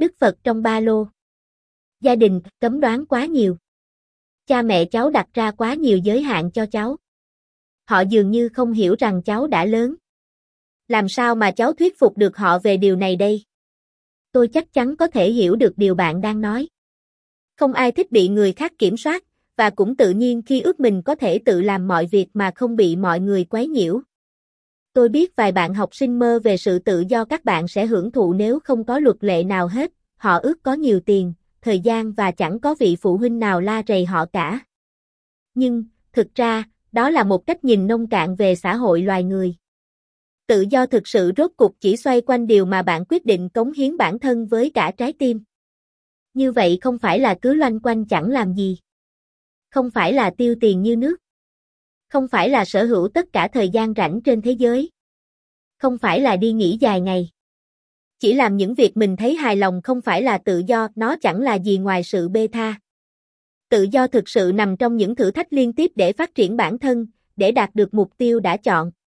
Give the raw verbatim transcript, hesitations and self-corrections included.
Đức Phật trong ba lô. Gia đình cấm đoán quá nhiều. Cha mẹ cháu đặt ra quá nhiều giới hạn cho cháu. Họ dường như không hiểu rằng cháu đã lớn. Làm sao mà cháu thuyết phục được họ về điều này đây? Tôi chắc chắn có thể hiểu được điều bạn đang nói. Không ai thích bị người khác kiểm soát, và cũng tự nhiên khi ước mình có thể tự làm mọi việc mà không bị mọi người quấy nhiễu. Tôi biết vài bạn học sinh mơ về sự tự do các bạn sẽ hưởng thụ nếu không có luật lệ nào hết, họ ước có nhiều tiền, thời gian và chẳng có vị phụ huynh nào la rầy họ cả. Nhưng, thực ra, đó là một cách nhìn nông cạn về xã hội loài người. Tự do thực sự rốt cuộc chỉ xoay quanh điều mà bạn quyết định cống hiến bản thân với cả trái tim. Như vậy không phải là cứ loanh quanh chẳng làm gì. Không phải là tiêu tiền như nước. Không phải là sở hữu tất cả thời gian rảnh trên thế giới. Không phải là đi nghỉ dài ngày. Chỉ làm những việc mình thấy hài lòng không phải là tự do, nó chẳng là gì ngoài sự bê tha. Tự do thực sự nằm trong những thử thách liên tiếp để phát triển bản thân, để đạt được mục tiêu đã chọn.